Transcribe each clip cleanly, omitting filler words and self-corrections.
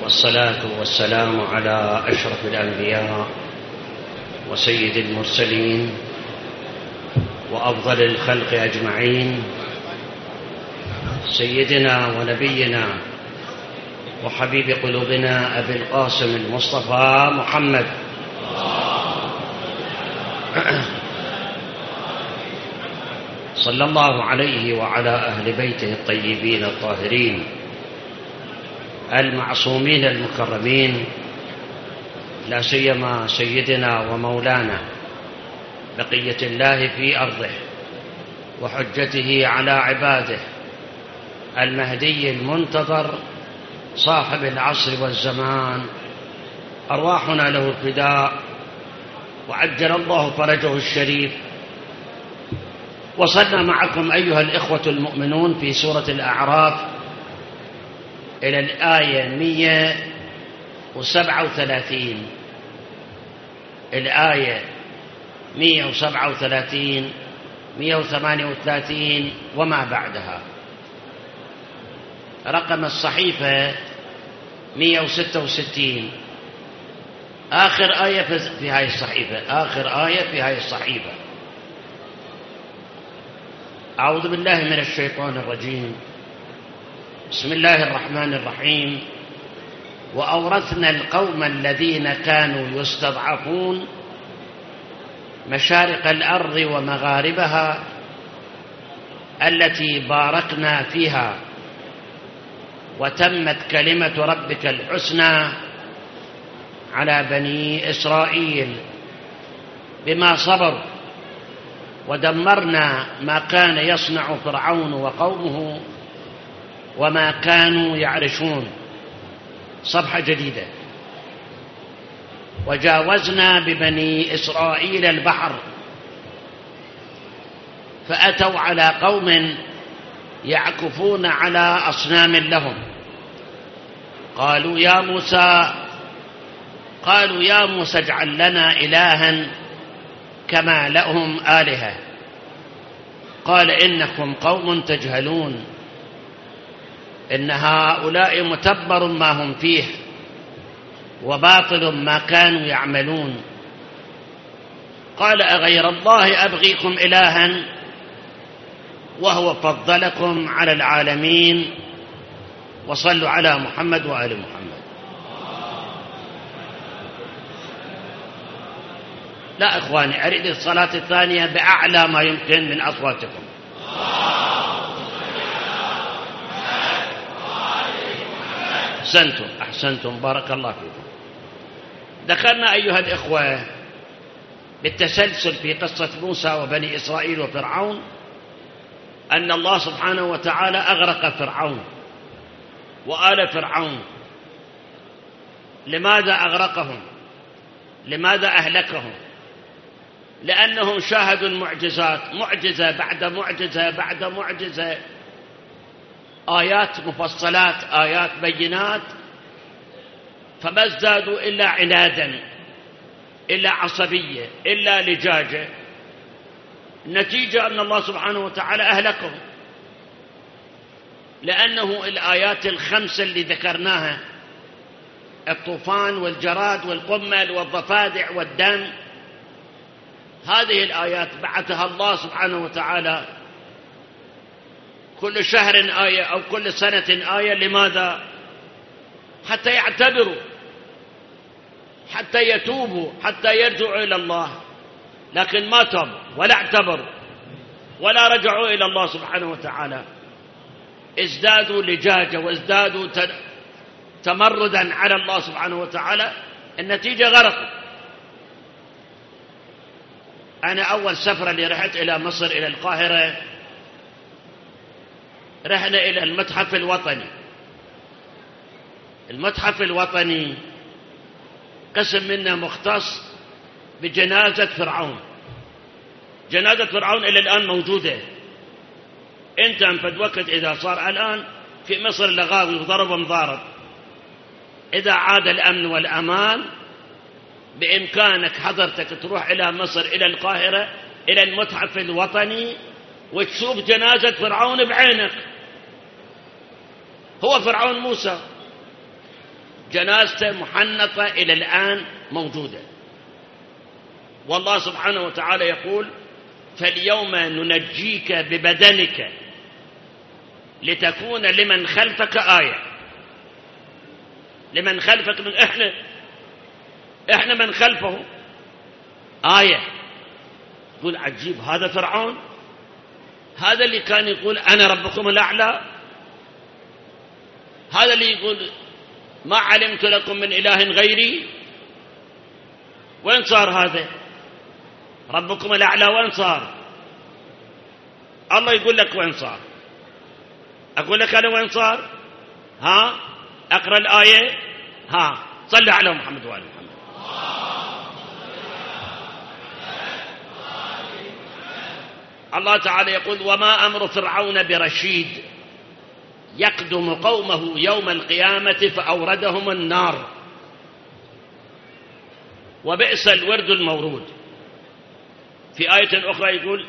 والصلاة والسلام على أشرف الأنبياء وسيد المرسلين وأفضل الخلق أجمعين، سيدنا ونبينا وحبيب قلوبنا أبي القاسم المصطفى محمد صلى الله عليه وعلى أهل بيته الطيبين الطاهرين المعصومين المكرمين، لا سيما سيدنا ومولانا بقية الله في أرضه وحجته على عباده المهدي المنتظر صاحب العصر والزمان، أرواحنا له الفداء وعجل الله فرجه الشريف. وصلنا معكم أيها الإخوة المؤمنون في سورة الأعراف إلى الآية 137، الآية 137 138 وما بعدها. رقم الصحيفة 166، آخر آية في هذه الصحيفة، آخر آية في هذه الصحيفة. أعوذ بالله من الشيطان الرجيم، بسم الله الرحمن الرحيم. وأورثنا القوم الذين كانوا يستضعفون مشارق الأرض ومغاربها التي باركنا فيها، وتمت كلمة ربك الحسنى على بني إسرائيل بما صبروا، ودمرنا ما كان يصنع فرعون وقومه وما كانوا يعرشون. صفحة جديدة. وجاوزنا ببني إسرائيل البحر فأتوا على قوم يعكفون على أصنام لهم، قالوا يا موسى اجعل لنا إلها كما لهم آلهة. قال إنكم قوم تجهلون، إن هؤلاء متبر ما هم فيه وباطل ما كانوا يعملون. قال أغير الله أبغيكم إلها وهو فضلكم على العالمين. وصلوا على محمد وآل محمد. لا إخواني، أريد الصلاة الثانية بأعلى ما يمكن من أصواتكم. أحسنتم بارك الله فيكم. ذكرنا أيها الإخوة بالتسلسل في قصة موسى وبني إسرائيل وفرعون أن الله سبحانه وتعالى أغرق فرعون وآل فرعون. لماذا أغرقهم؟ لماذا أهلكهم؟ لأنهم شاهدوا المعجزات، معجزة بعد معجزة بعد معجزة، آيات مفصلات، آيات بينات، فما ازدادوا إلا عنادا، إلا عصبية، إلا لجاجة. النتيجة أن الله سبحانه وتعالى أهلكهم، لأنه الآيات الخمسة اللي ذكرناها، الطوفان والجراد والقمل والضفادع والدم، هذه الآيات بعثها الله سبحانه وتعالى كل شهر آية أو كل سنة آية. لماذا؟ حتى يعتبروا، حتى يتوبوا، حتى يرجعوا إلى الله. لكن ما تابوا ولا اعتبروا ولا رجعوا إلى الله سبحانه وتعالى، ازدادوا لجاجة وازدادوا تمردا على الله سبحانه وتعالى. النتيجة غرقوا. أنا أول سفرة اللي رحت إلى مصر إلى القاهرة، رحنا إلى المتحف الوطني. المتحف الوطني قسم منه مختص بجنازة فرعون. جنازة فرعون إلى الآن موجودة. أنت أنفد وقت إذا صار الآن في مصر لغاوي وضرب ومضارب، إذا عاد الأمن والأمان بإمكانك حضرتك تروح إلى مصر إلى القاهرة إلى المتحف الوطني وتشوف جنازة فرعون بعينك. هو فرعون موسى جنازته محنطة إلى الآن موجودة. والله سبحانه وتعالى يقول: فاليوم ننجيك ببدنك لتكون لمن خلفك آية. لمن خلفك، من إحنا من خلفه آية. يقول عجيب، هذا فرعون، هذا اللي كان يقول أنا ربكم الأعلى، هذا اللي يقول ما علمت لكم من إله غيري. وين صار هذا ربكم الأعلى؟ وين صار؟ الله يقول لك وين صار. أقول لك أنا وين صار؟ ها، أقرأ الآية. ها، صلى على محمد وآل محمد. الله تعالى يقول: وما أمر فرعون برشيد يقدم قومه يوم القيامة فأوردهم النار وبئس الورد المورود. في آية أخرى يقول: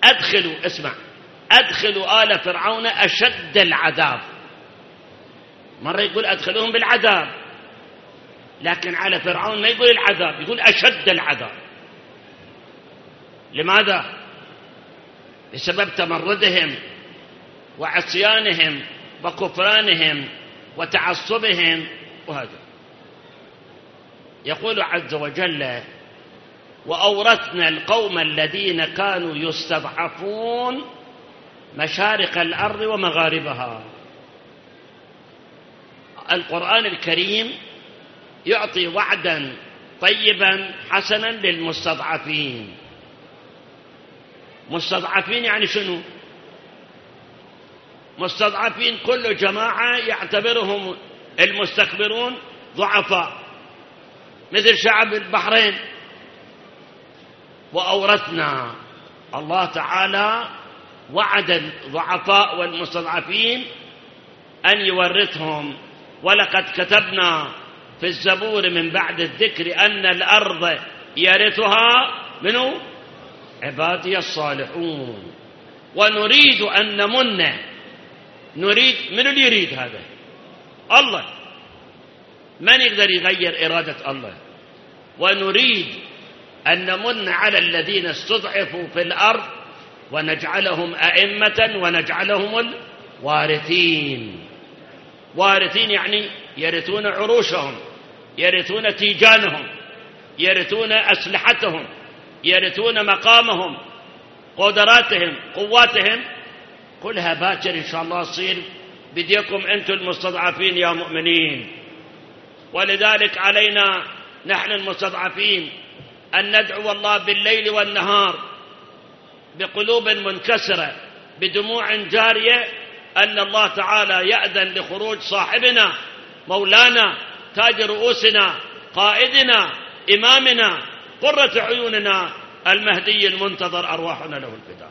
أدخلوا آل فرعون أشد العذاب. مرة يقول أدخلوهم بالعذاب، لكن على فرعون ما يقول العذاب، يقول أشد العذاب. لماذا؟ بسبب تمردهم وعصيانهم وكفرانهم وتعصبهم. وهذا يقول عز وجل: وأورثنا القوم الذين كانوا يستضعفون مشارق الأرض ومغاربها. القرآن الكريم يعطي وعدا طيبا حسنا للمستضعفين. مستضعفين يعني شنو؟ مستضعفين كل جماعة يعتبرهم المستكبرون ضعفاء، مثل شعب البحرين. وأورثنا، الله تعالى وعد الضعفاء والمستضعفين أن يورثهم. ولقد كتبنا في الزبور من بعد الذكر أن الأرض يرثها منو؟ عبادي الصالحون. ونريد أن نمن. نريد، من اللي يريد هذا؟ الله. من يقدر يغير إرادة الله؟ ونريد أن نمن على الذين استضعفوا في الأرض ونجعلهم أئمة ونجعلهم الوارثين. وارثين يعني يرثون عروشهم، يرثون تيجانهم، يرثون أسلحتهم، يرثون مقامهم، قدراتهم، قواتهم، كلها باكر إن شاء الله تصير بديكم أنتم المستضعفين يا مؤمنين. ولذلك علينا نحن المستضعفين أن ندعو الله بالليل والنهار بقلوب منكسرة بدموع جارية أن الله تعالى يأذن لخروج صاحبنا مولانا تاج رؤوسنا قائدنا إمامنا قرة عيوننا المهدي المنتظر، أرواحنا له الفداء.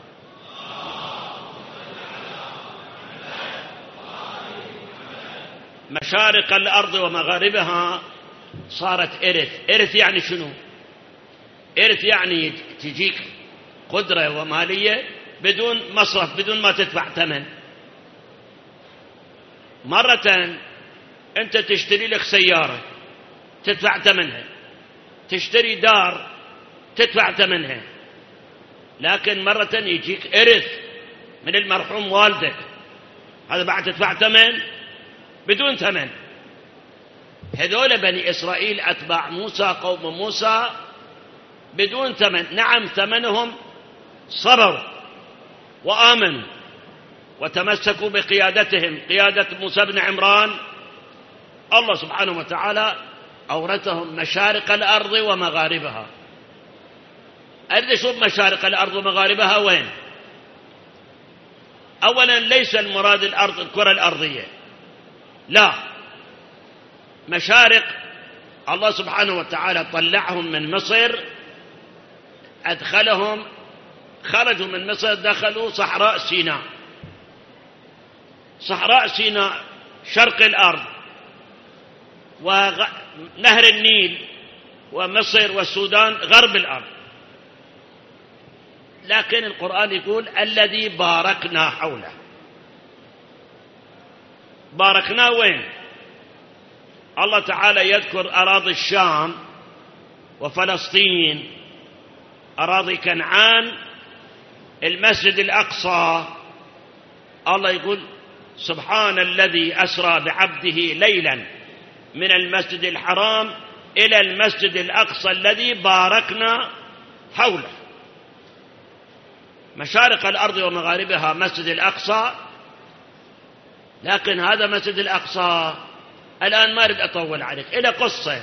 مشارق الأرض ومغاربها صارت إرث. إرث يعني شنو؟ إرث يعني تجيك قدرة ومالية بدون مصرف، بدون ما تدفع ثمن. مرة أنت تشتري لك سيارة تدفع ثمنها، تشتري دار تدفع ثمنها، لكن مرة يجيك إرث من المرحوم والدك، هذا بعد تدفع ثمن بدون ثمن. هذول بني إسرائيل أتباع موسى، قوم موسى، بدون ثمن. نعم ثمنهم صبروا وآمنوا وتمسكوا بقيادتهم، قيادة موسى بن عمران. الله سبحانه وتعالى أورثهم مشارق الأرض ومغاربها. أريد أشوف مشارق الأرض ومغاربها وين. أولا ليس المراد الأرض الكرة الأرضية، لا، مشارق الله سبحانه وتعالى طلعهم من مصر، أدخلهم، خرجوا من مصر دخلوا صحراء سيناء. صحراء سيناء شرق الأرض ونهر النيل ومصر والسودان غرب الأرض. لكن القرآن يقول الذي باركنا حوله. باركنا وين؟ الله تعالى يذكر أراضي الشام وفلسطين، أراضي كنعان، المسجد الأقصى. الله يقول سبحان الذي أسرى بعبده ليلا من المسجد الحرام إلى المسجد الأقصى الذي باركنا حوله. مشارق الأرض ومغاربها مسجد الأقصى، لكن هذا مسجد الأقصى الآن ما أريد أطول عليك، إلى قصة.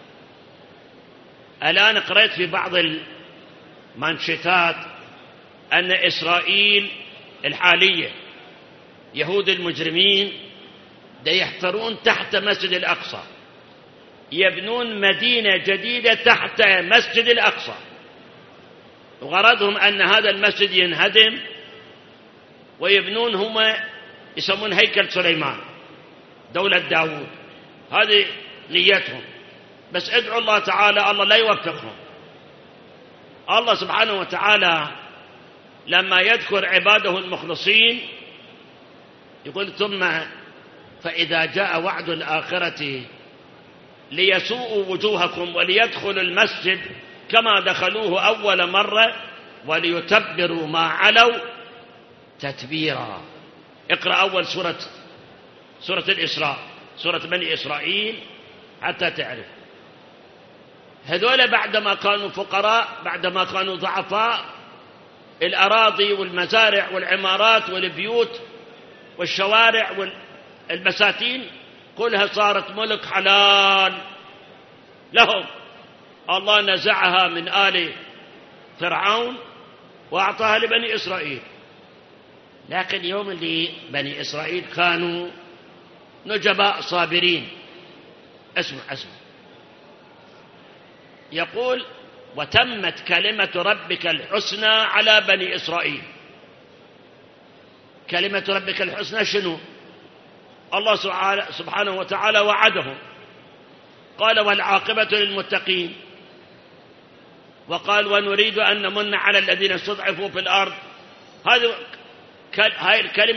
الآن قرأت في بعض المانشيتات أن إسرائيل الحالية يهود المجرمين يحفرون تحت مسجد الأقصى، يبنون مدينة جديدة تحت مسجد الأقصى، وغرضهم أن هذا المسجد ينهدم ويبنون، هم يسمون هيكل سليمان دولة داود، هذه نيتهم. بس ادعوا الله تعالى الله لا يوفقهم. الله سبحانه وتعالى لما يذكر عباده المخلصين يقول ثم فإذا جاء وعد الآخرة ليسوءوا وجوهكم وليدخلوا المسجد كما دخلوه أول مرة وليتبروا ما علوا تتبيرا. اقرأ أول سورة الإسراء، سورة بني إسرائيل، حتى تعرف. هذول بعدما كانوا فقراء، بعدما كانوا ضعفاء، الأراضي والمزارع والعمارات والبيوت والشوارع والبساتين كلها صارت ملك حلال لهم. الله نزعها من آل فرعون وأعطاها لبني إسرائيل. لكن يوم اللي بني إسرائيل كانوا نجباء صابرين. اسمع يقول وتمت كلمة ربك الحسنى على بني إسرائيل. كلمة ربك الحسنى شنو؟ الله سبحانه وتعالى وعدهم، قال والعاقبة للمتقين، وقال ونريد أن نمن على الذين استضعفوا في الأرض. هذه الكلمة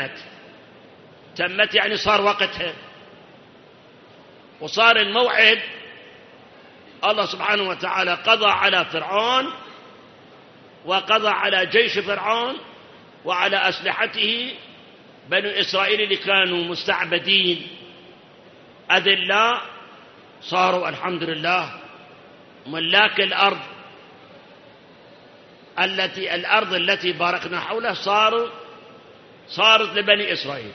تمت يعني صار وقتها وصار الموعد. الله سبحانه وتعالى قضى على فرعون وقضى على جيش فرعون وعلى أسلحته. بنو إسرائيل اللي كانوا مستعبدين أذلاء صاروا الحمد لله ملاك الأرض التي باركنا حولها، صارت لبني إسرائيل.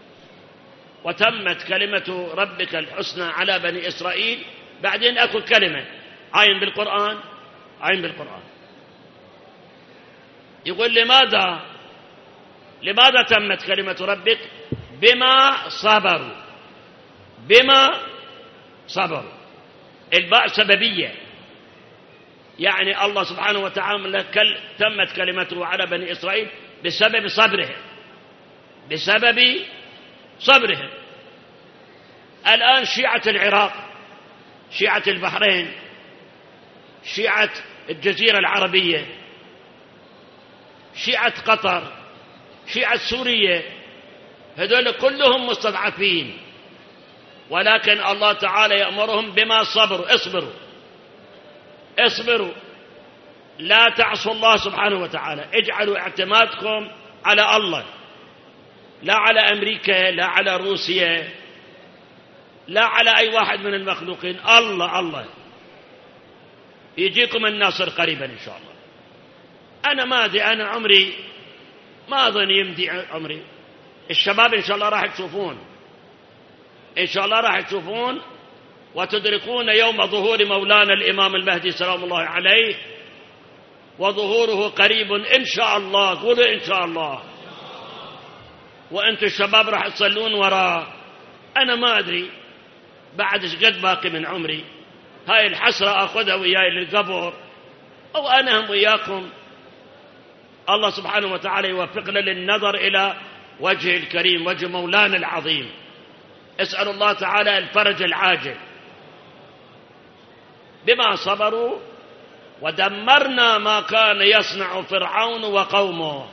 وتمت كلمة ربك الحسنى على بني إسرائيل. بعدين أكو كلمة عين بالقرآن يقول لماذا تمت كلمة ربك؟ بما صبروا. الباء سببية، يعني الله سبحانه وتعالى تمت كلمته على بني إسرائيل بسبب صبرهم. الآن شيعة العراق، شيعة البحرين، شيعة الجزيرة العربية، شيعة قطر، شيعة سوريا، هذول كلهم مستضعفين، ولكن الله تعالى يأمرهم بما صبروا. اصبروا لا تعصوا الله سبحانه وتعالى، اجعلوا اعتمادكم على الله، لا على أمريكا، لا على روسيا، لا على أي واحد من المخلوقين. الله يجيكم الناصر قريبا إن شاء الله. أنا ما أدري، أنا عمري ما أظن يمضي عمري. الشباب إن شاء الله راح تشوفون وتدركون يوم ظهور مولانا الإمام المهدي سلام الله عليه، وظهوره قريب إن شاء الله. قولوا إن شاء الله. وأنتم الشباب راح تصلون وراه. أنا ما أدري بعد إيش قد باقي من عمري. هاي الحسرة أخذها وياي للقبر، أو أنا هم وياكم. الله سبحانه وتعالى يوفقنا للنظر إلى وجه الكريم، وجه مولانا العظيم. اسأل الله تعالى الفرج العاجل. بما صبروا ودمرنا ما كان يصنع فرعون وقومه.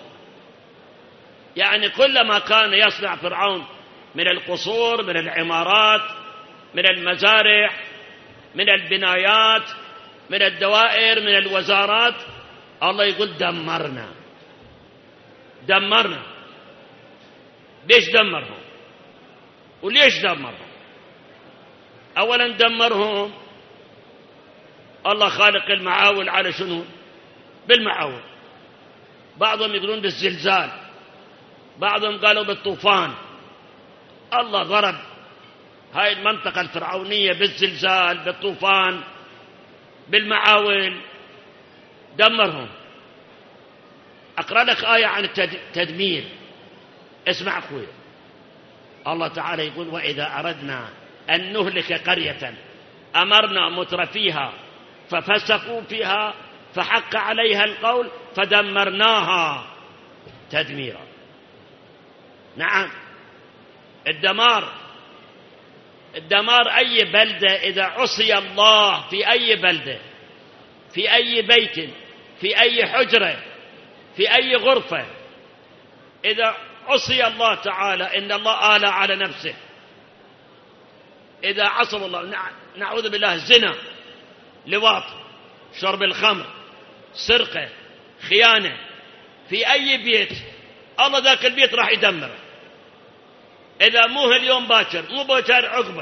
يعني كل ما كان يصنع فرعون من القصور، من العمارات، من المزارع، من البنايات، من الدوائر، من الوزارات. الله يقول دمرنا. دمرنا. ليش دمرهم؟ وليش دمرهم؟ أولا دمرهم الله خالق المعاول على شنو؟ بالمعاول. بعضهم يقولون بالزلزال، بعضهم قالوا بالطوفان. الله ضرب هاي المنطقة الفرعونية بالزلزال، بالطوفان، بالمعاول، دمرهم. أقرأ لك آية عن التدمير. اسمع أخوي، الله تعالى يقول وإذا أردنا أن نهلك قرية أمرنا مترفيها ففسقوا فيها فحق عليها القول فدمرناها تدميرا. نعم، الدمار أي بلدة إذا عصي الله، في أي بلدة، في أي بيت، في أي حجرة، في أي غرفة، إذا عصي الله تعالى إن الله آلى على نفسه. إذا عصوا الله، نعوذ بالله، زنا، لواط، شرب الخمر، سرقة، خيانة، في أي بيت، الله ذاك البيت راح يدمره. إذا مو اليوم باكر، مو باكر عقبه.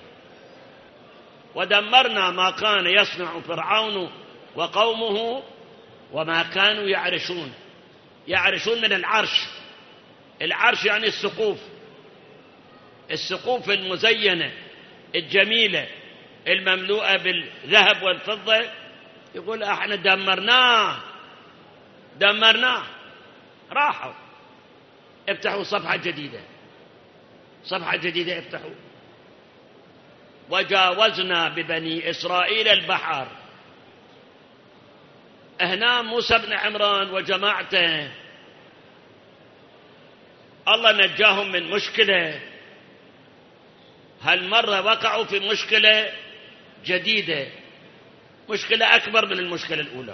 ودمرنا ما كان يصنع فرعون وقومه وما كانوا يعرشون. يعرشون من العرش. العرش يعني السقوف، السقوف المزينة الجميلة المملوءة بالذهب والفضة. يقول احنا دمرناه. راحوا. افتحوا صفحة جديدة، صفحة جديدة افتحوا. وجاوزنا ببني إسرائيل البحر. هنا موسى بن عمران وجماعته الله نجاهم من مشكلة. هالمرة وقعوا في مشكلة جديدة، مشكلة أكبر من المشكلة الأولى.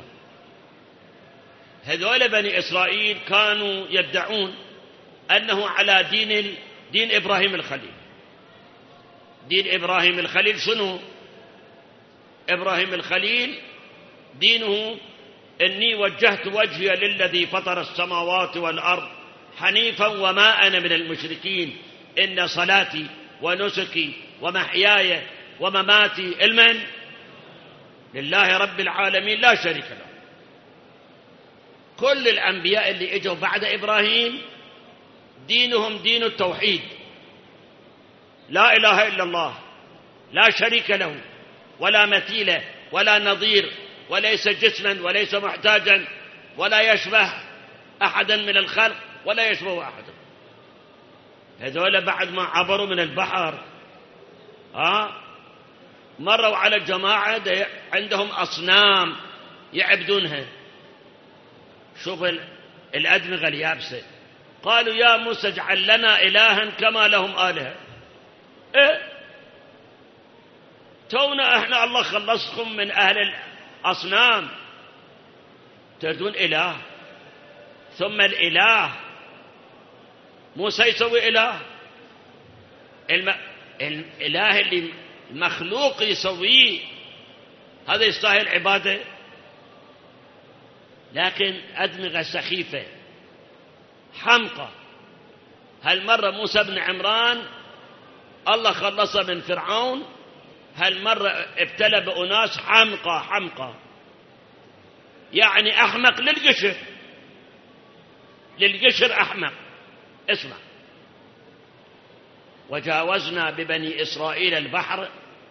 هذول بني إسرائيل كانوا يدعون أنه على دين إبراهيم الخليل. دين إبراهيم الخليل شنو؟ إبراهيم الخليل دينه إني وجهت وجهي للذي فطر السماوات والأرض حنيفا وما أنا من المشركين إن صلاتي ونسكي ومحياي ومماتي المن لله رب العالمين لا شريك له. كل الأنبياء اللي اجوا بعد إبراهيم دينهم دين التوحيد، لا إله إلا الله، لا شريك له ولا مثيل ولا نظير، وليس جسما وليس محتاجا ولا يشبه أحدا من الخلق ولا يشبه أحدا. هذول بعد ما عبروا من البحر مروا على جماعة عندهم أصنام يعبدونها. شوف الأدمغة اليابسة. قالوا يا موسى اجعل لنا إلها كما لهم آلهة. تونا احنا الله خلصكم من أهل الأصنام، تردون إله؟ ثم الإله موسى يسوي إله؟ الإله اللي المخلوق يسويه هذا يستاهل عبادة؟ لكن أدمغة سخيفة حمقى. هالمرة موسى بن عمران الله خلصه من فرعون، هالمرة ابتلى بأناس حمقى يعني أحمق للقشر أحمق. اسمع. وجاوزنا ببني إسرائيل البحر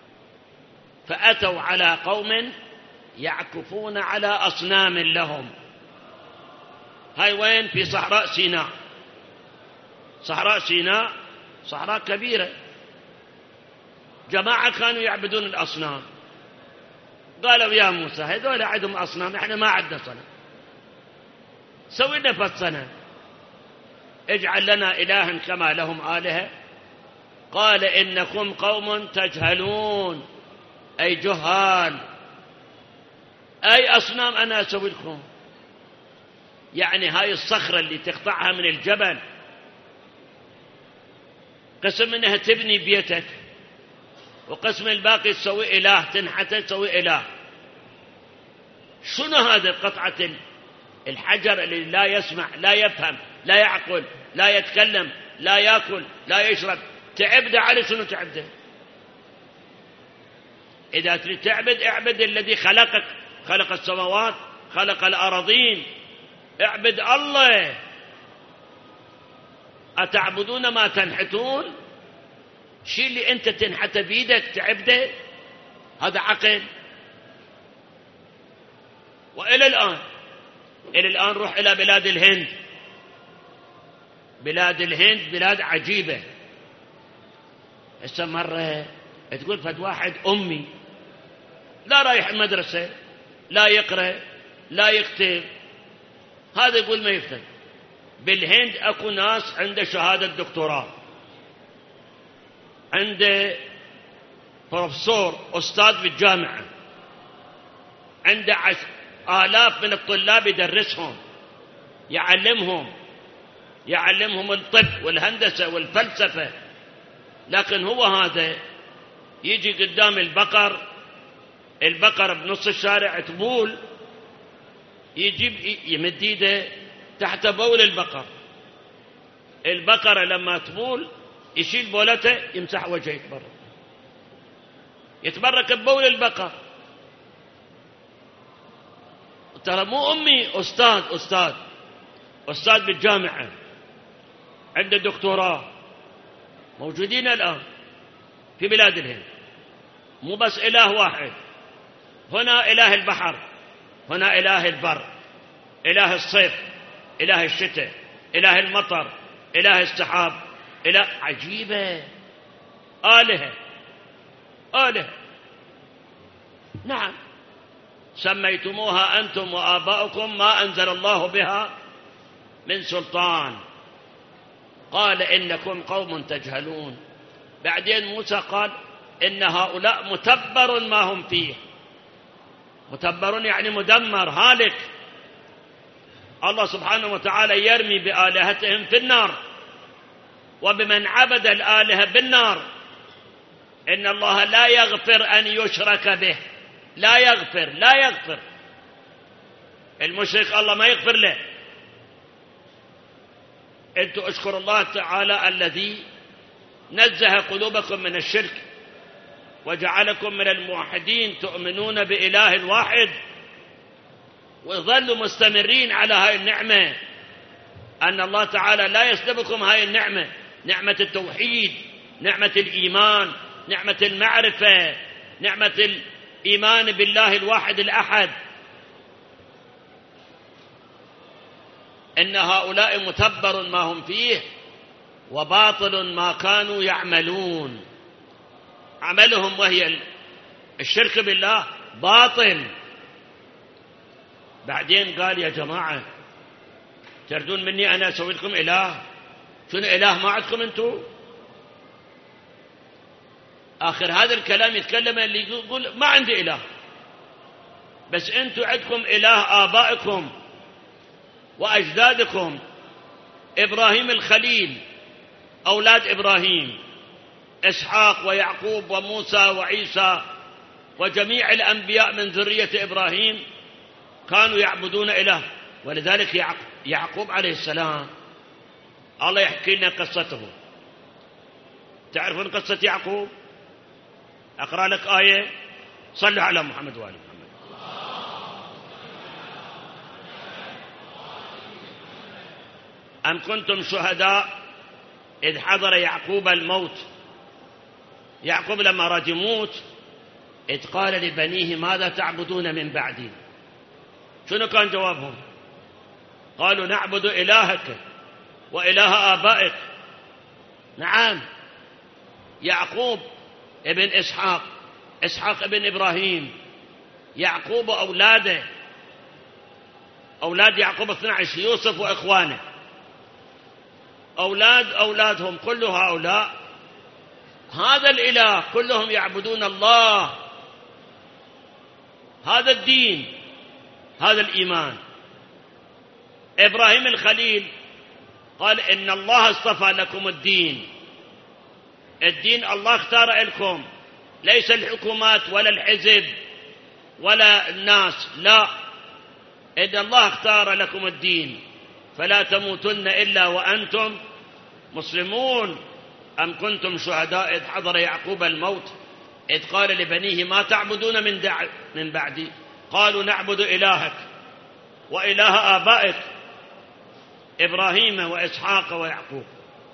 فأتوا على قوم يعكفون على أصنام لهم. هاي وين؟ في صحراء سيناء. صحراء سيناء صحراء كبيرة. جماعة كانوا يعبدون الأصنام. قالوا يا موسى هذول عندهم أصنام، احنا ما عندنا صنم، سوي لنا فد صنم، اجعل لنا إلها كما لهم آلهة. قال إنكم قوم تجهلون، أي جهال، أي أصنام أنا أسوي لكم؟ يعني هاي الصخرة اللي تقطعها من الجبل قسم منها تبني بيتك، وقسم الباقي تسوي إله، تنحته تسوي إله. شنو هذا قطعة الحجر اللي لا يسمع لا يفهم لا يعقل لا يتكلم لا يأكل لا يشرب، تعبده على شنو تعبده؟ إذا تريد تعبد اعبد الذي خلقك، خلق السماوات خلق الأراضين، اعبد الله. أتعبدون ما تنحتون؟ شيء اللي أنت تنحته بيدك تعبده، هذا عقل؟ وإلى الآن روح إلى بلاد الهند. بلاد الهند بلاد عجيبة. هسه مرة تقول فد واحد أمي لا رايح المدرسة لا يقرأ لا يكتب، هذا يقول ما يفتن. بالهند أكو ناس عنده شهادة دكتوراه، عنده بروفيسور أستاذ بالجامعة، عنده آلاف من الطلاب يدرسهم يعلمهم الطب والهندسة والفلسفة، لكن هو هذا يجي قدام البقر بنص الشارع تبول، يجيب يمد ايده تحت بول البقرة لما تبول يشيل بولته يمسح وجهه يتبرك ببول البقر. ترى مو أمي، أستاذ بالجامعة عنده دكتوراه، موجودين الآن في بلاد الهند. مو بس إله واحد، هنا إله البحر، هنا إله البر، إله الصيف، إله الشتاء، إله المطر، إله السحاب، إله عجيبة. آلهة نعم، سميتموها أنتم وآباؤكم ما أنزل الله بها من سلطان، قال إنكم قوم تجهلون. بعدين موسى قال إن هؤلاء متبر ما هم فيه. متبر يعني مدمر هالك. الله سبحانه وتعالى يرمي بآلهتهم في النار وبمن عبد الآلهة بالنار. إن الله لا يغفر أن يشرك به، لا يغفر المشرك، الله ما يغفر له. أنتم اشكروا الله تعالى الذي نزه قلوبكم من الشرك وجعلكم من الموحدين تؤمنون بإله واحد، وظلوا مستمرين على هاي النعمة. أن الله تعالى لا يسلبكم هاي النعمة، نعمة التوحيد، نعمة الإيمان، نعمة المعرفة، نعمة الإيمان بالله الواحد الأحد. إن هؤلاء متبر ما هم فيه وباطل ما كانوا يعملون. عملهم وهي الشرك بالله باطل. بعدين قال يا جماعة تردون مني أنا أسوي لكم إله؟ شنو إله ما عندكم أنتم؟ آخر هذا الكلام يتكلم اللي يقول ما عندي إله، بس أنتم عندكم إله آبائكم وأجدادكم، إبراهيم الخليل، أولاد إبراهيم، إسحاق ويعقوب وموسى وعيسى وجميع الأنبياء من ذرية إبراهيم كانوا يعبدون إله. ولذلك يعقوب عليه السلام الله يحكي لنا قصته. تعرفون قصة يعقوب؟ أقرأ لك آية، صلوا على محمد وآل محمد. أم كنتم شهداء إذ حضر يعقوب الموت. يعقوب لما أراد يموت إذ قال لبنيه ماذا تعبدون من بعدي؟ شنو كان جوابهم؟ قالوا نعبد إلهك وإله آبائك. نعم، يعقوب ابن إسحاق، إسحاق ابن إبراهيم، يعقوب أولاده، أولاد يعقوب 12، يوسف وإخوانه، أولادهم كل هؤلاء هذا الإله كلهم يعبدون الله. هذا الدين، هذا الإيمان. إبراهيم الخليل قال إن الله اصطفى لكم الدين الله اختار لكم ليس الحكومات ولا الحزب ولا الناس، لا، إن الله اختار لكم الدين فلا تموتن إلا وأنتم مسلمون. أم كنتم شهداء إذ حضر يعقوب الموت إذ قال لبنيه ما تعبدون من بعدي قالوا نعبد إلهك وإله آبائك إبراهيم وإسحاق ويعقوب.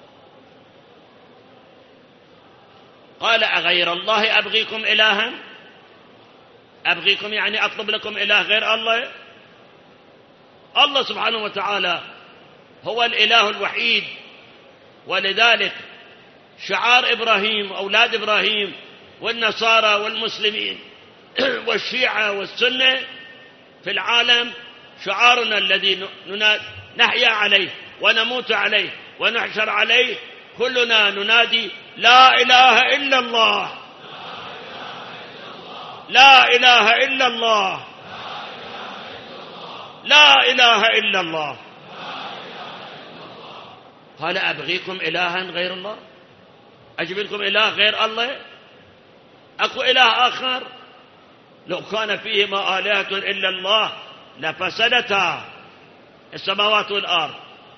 قال أغير الله أبغيكم إلها، أبغيكم يعني أطلب لكم إله غير الله؟ الله سبحانه وتعالى هو الإله الوحيد. ولذلك شعار إبراهيم وأولاد إبراهيم والنصارى والمسلمين والشيعة والسنة في العالم شعارنا الذي نحيا عليه ونموت عليه ونحشر عليه، كلنا ننادي لا إله إلا الله، لا إله إلا الله، لا إله إلا الله. قال أبغيكم إلها غير الله، أجيب لكم إله غير الله؟ أكو إله آخر؟ لو كان فيهما آلهة إلا الله لفسدتا السماوات والأرض.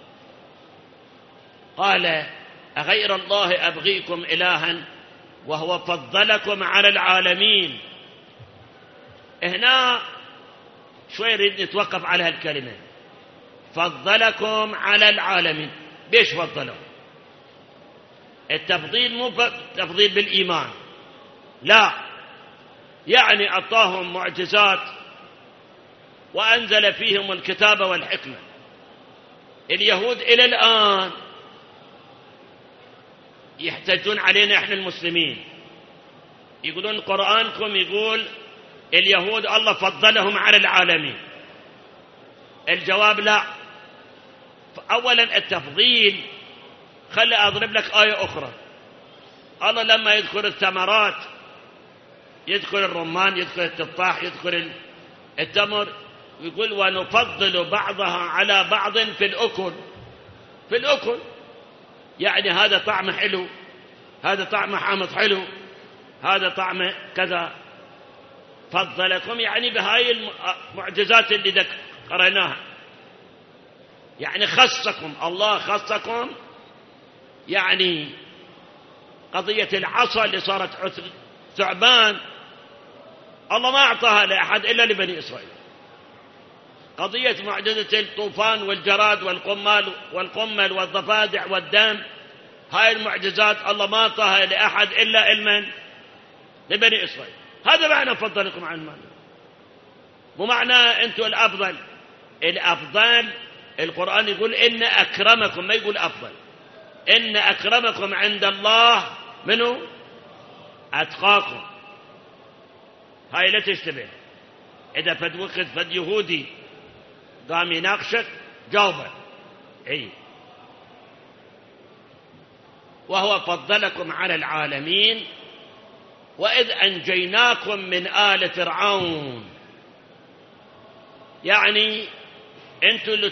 قال أغير الله أبغيكم إلها وهو فضلكم على العالمين. هنا شوي نريد نتوقف على هالكلمة، فضلكم على العالمين. بيش فضلوا؟ التفضيل مو تفضيل بالإيمان، لا، يعني أعطاهم معجزات وأنزل فيهم الكتاب والحكمة. اليهود إلى الآن يحتجون علينا إحنا المسلمين، يقولون قرآنكم يقول اليهود الله فضلهم على العالمين. الجواب لا. أولا التفضيل، خلي أضرب لك آية أخرى. الله لما يذكر الثمرات، يذكر الرمان، يذكر التفاح، يذكر التمر، يقول ونفضل بعضها على بعض في الأكل. في الأكل يعني هذا طعمه حلو، هذا طعمه حامض حلو، هذا طعمه كذا. فضلكم يعني بهاي المعجزات اللي قرأناها، يعني خصكم، الله خصكم. يعني قضية العصا اللي صارت ثعبان الله ما أعطاها لأحد إلا لبني إسرائيل. قضية معجزة الطوفان والجراد والقمل والضفادع والدم، هاي المعجزات الله ما أعطاها لأحد إلا لبني إسرائيل. هذا معنى فضلكم عن المعنى، مو معنى أنتم الأفضل. الأفضل القرآن يقول إن أكرمكم، ما يقول أفضل. إن أكرمكم عند الله منه أتقاكم. هاي لا تشتبه. إذا فد وقت فد يهودي قام يناقشك جاوبه، أي وهو فضلكم على العالمين وإذ أنجيناكم من آل فرعون. يعني أنتم اللي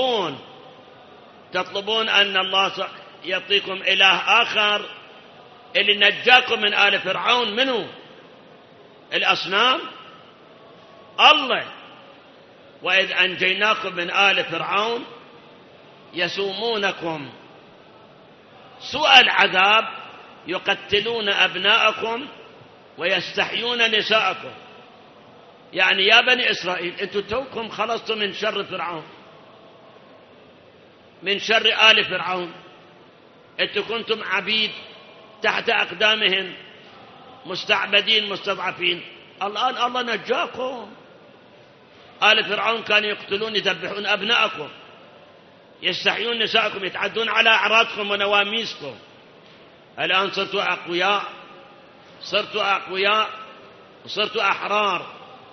تطلبون أن الله يعطيكم إله آخر. اللي نجاكم من آل فرعون منه الأصنام، الله. وإذ أنجيناكم من آل فرعون يسومونكم سوء العذاب يقتلون أبناءكم ويستحيون نساءكم. يعني يا بني إسرائيل أنتم توكم خلصتم من شر فرعون، من شر آل فرعون. أنتم كنتم عبيد تحت أقدامهم، مستعبدين مستضعفين. الآن الله نجاكم. آل فرعون كانوا يقتلون يذبحون أبناءكم، يستحيون نساءكم، يتعدون على أعراضكم ونواميسكم. الآن صرتوا أقوياء وصرتوا أحرار.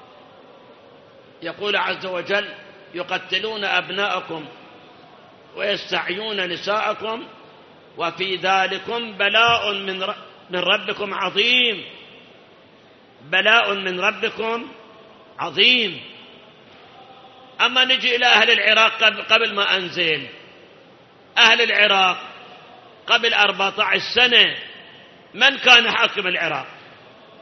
يقول عز وجل يقتلون أبناءكم ويستحيون نساءكم وفي ذلكم بلاء من ربكم عظيم. بلاء من ربكم عظيم. أما نجي إلى أهل العراق قبل ما أنزل. أهل العراق قبل 14 سنة من كان حاكم العراق؟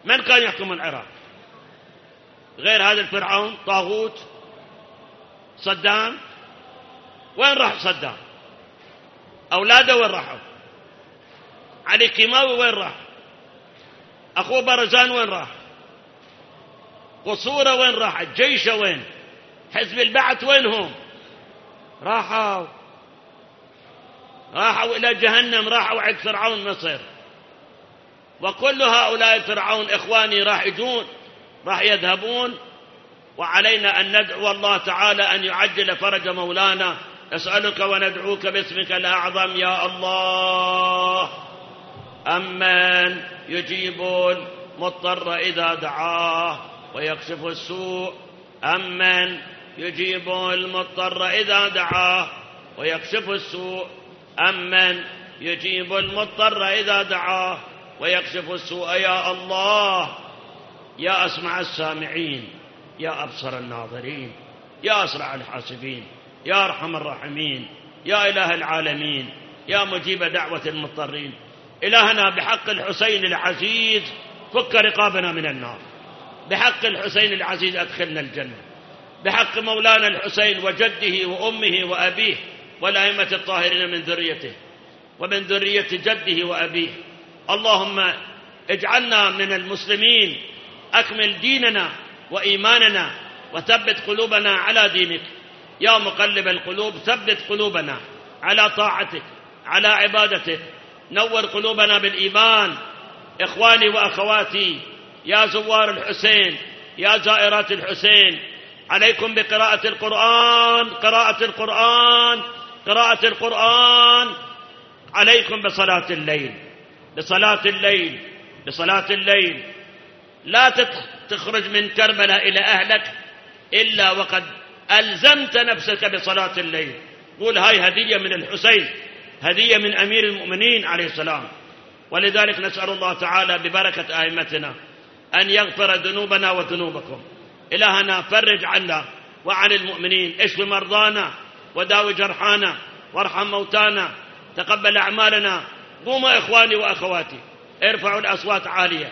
من كان يحكم العراق غير هذا الفرعون طاغوت صدام؟ وين راح صدام؟ أولاده وين راحوا؟ علي كيماوي وين راح؟ أخوه برزان وين راح؟ قصوره وين راحت؟ جيشه وين؟ حزب البعث وين هم؟ راحوا إلى جهنم، راحوا عند فرعون مصر. وكل هؤلاء فرعون إخواني راح يذهبون، وعلينا أن ندعو الله تعالى أن يعجل فرج مولانا. نسألك وندعوك باسمك الأعظم يا الله. أمن يجيب المضطر إذا دعاه ويكشف السوء، أمن يجيب المضطر إذا دعاه ويكشف السوء، أمن يجيب المضطر إذا دعاه ويكشف السوء. يا الله، يا أسمع السامعين، يا أبصر الناظرين، يا أسرع الحاسبين، يا أرحم الراحمين، يا إله العالمين، يا مجيب دعوة المضطرين. إلهنا بحق الحسين العزيز فك رقابنا من النار، بحق الحسين العزيز أدخلنا الجنة، بحق مولانا الحسين وجده وأمه وأبيه والأئمة الطاهرين من ذريته ومن ذرية جده وأبيه. اللهم اجعلنا من المسلمين، أكمل ديننا وإيماننا وثبت قلوبنا على دينك. يا مقلب القلوب ثبت قلوبنا على طاعتك، على عبادتك، نور قلوبنا بالإيمان. إخواني وأخواتي، يا زوار الحسين، يا زائرات الحسين، عليكم بقراءة القرآن، قراءة القرآن، قراءة القرآن. عليكم بصلاة الليل، بصلاة الليل، بصلاة الليل. لا تخرج من كربلاء إلى أهلك إلا وقد ألزمت نفسك بصلاة الليل. قول هاي هدية من الحسين، هدية من أمير المؤمنين عليه السلام. ولذلك نسأل الله تعالى ببركة أئمتنا أن يغفر ذنوبنا وذنوبكم. إلهنا فرج عنا وعن المؤمنين، اشف مرضانا وداوي جرحانا وارحم موتانا، تقبل أعمالنا. قوموا إخواني وأخواتي، ارفعوا الأصوات عالية.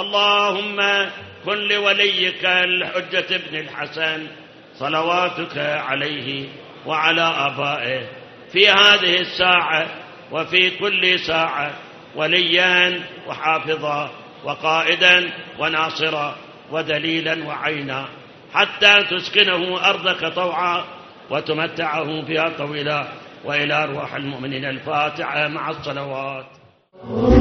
اللهم كن لوليك الحجة ابن الحسن صلواتك عليه وعلى آبائه في هذه الساعة وفي كل ساعة وليا وحافظا وقائدا وناصرا ودليلا وعينا، حتى تسكنه أرضك طوعا وتمتعه فيها طويلا. وإلى أرواح المؤمنين الفاتحة مع الصلوات.